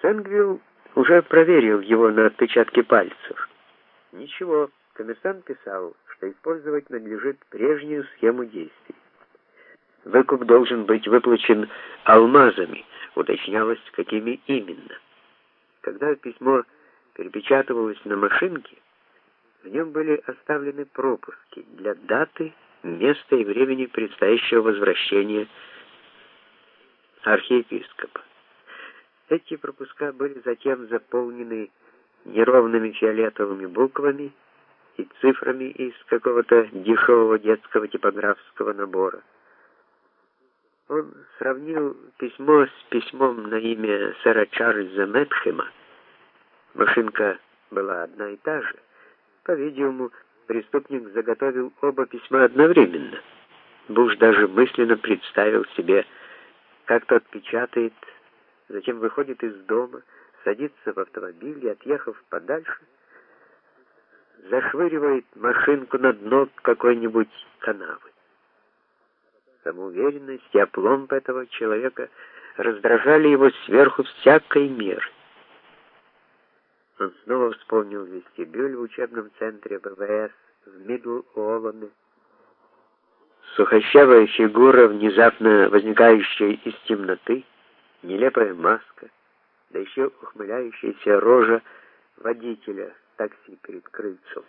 Сэнгвилл уже проверил его на отпечатки пальцев. Ничего, коммерсант писал, что использовать надлежит прежнюю схему действий. Выкуп должен быть выплачен алмазами, уточнялось, какими именно. Когда письмо перепечатывалось на машинке, в нем были оставлены пропуски для даты, места и времени предстоящего возвращения архиепископа. Эти пропуска были затем заполнены неровными фиолетовыми буквами и цифрами из какого-то дешевого детского типографского набора. Он сравнил письмо с письмом на имя сэра Чарльза Мэтхэма. Машинка была одна и та же. По-видимому, преступник заготовил оба письма одновременно. Буш даже мысленно представил себе, как тот печатает, затем выходит из дома, садится в автомобиль и, отъехав подальше, зашвыривает машинку на дно какой-нибудь канавы. Самоуверенность и опломб этого человека раздражали его сверху всякой меры. Он снова вспомнил вестибюль в учебном центре ВВС в Мидл-Оллане. Сухощавая фигура, внезапно возникающая из темноты, нелепая маска, да еще ухмыляющаяся рожа водителя такси перед крыльцом.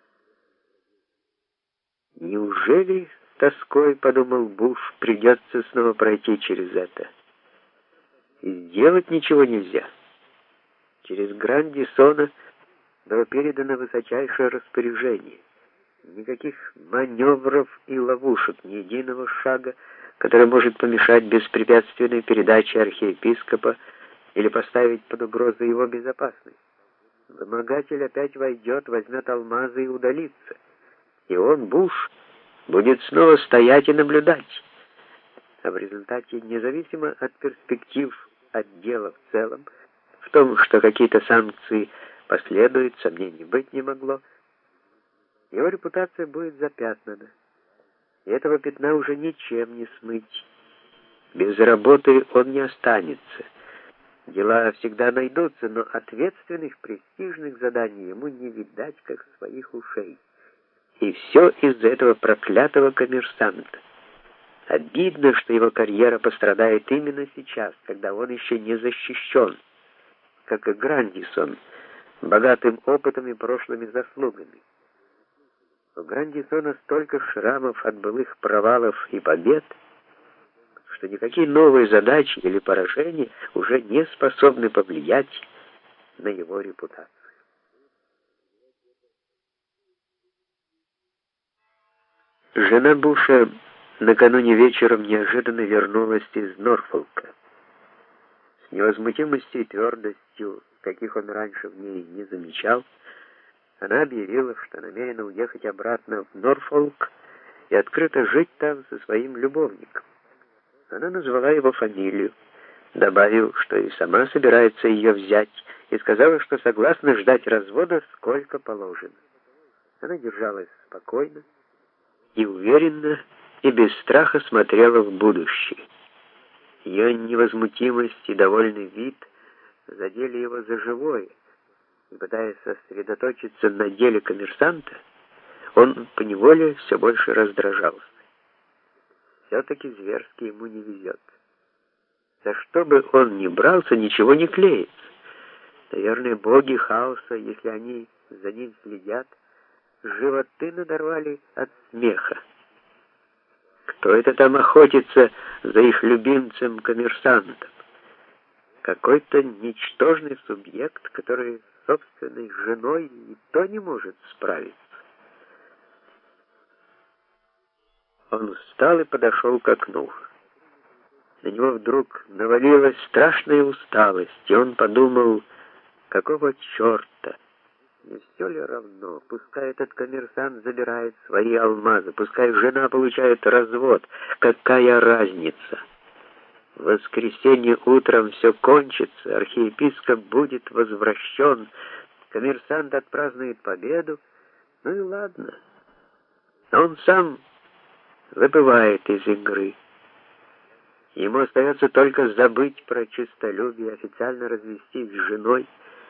Неужели, с тоской подумал Буш, придется снова пройти через это? И сделать ничего нельзя. Через Грандисона было передано высочайшее распоряжение. Никаких маневров и ловушек, ни единого шага, который может помешать беспрепятственной передаче архиепископа или поставить под угрозу его безопасность. Вымогатель опять войдет, возьмет алмазы и удалится. И он, Буш, будет снова стоять и наблюдать. А в результате, независимо от перспектив отдела в целом, в том, что какие-то санкции последуют, сомнений быть не могло, его репутация будет запятнана. И этого пятна уже ничем не смыть. Без работы он не останется. Дела всегда найдутся, но ответственных, престижных заданий ему не видать, как своих ушей. И все из-за этого проклятого коммерсанта. Обидно, что его карьера пострадает именно сейчас, когда он еще не защищен, как и Грандисон, богатым опытом и прошлыми заслугами. У Грандисона столько шрамов от былых провалов и побед, что никакие новые задачи или поражения уже не способны повлиять на его репутацию. Жена Буша накануне вечером неожиданно вернулась из Норфолка. С невозмутимостью и твердостью, каких он раньше в ней не замечал, она объявила, что намерена уехать обратно в Норфолк и открыто жить там со своим любовником. Она назвала его фамилию, добавив, что и сама собирается ее взять, и сказала, что согласна ждать развода сколько положено. Она держалась спокойно и уверенно, и без страха смотрела в будущее. Ее невозмутимость и довольный вид задели его за живое, и, пытаясь сосредоточиться на деле коммерсанта, он поневоле все больше раздражался. Все-таки зверски ему не везет. За что бы он ни брался, ничего не клеится. Наверное, боги хаоса, если они за ним следят, животы надорвали от смеха. Кто это там охотится за их любимцем-коммерсантом? Какой-то ничтожный субъект, который с собственной женой и то не может справиться. Он встал и подошел к окну. На него вдруг навалилась страшная усталость, и он подумал, какого черта? Не все ли равно? Пускай этот коммерсант забирает свои алмазы, пускай жена получает развод. Какая разница? В воскресенье утром все кончится, архиепископ будет возвращен, коммерсант отпразднует победу, ну и ладно. А он сам выпивает из игры. Ему остается только забыть про честолюбие, официально развестись с женой,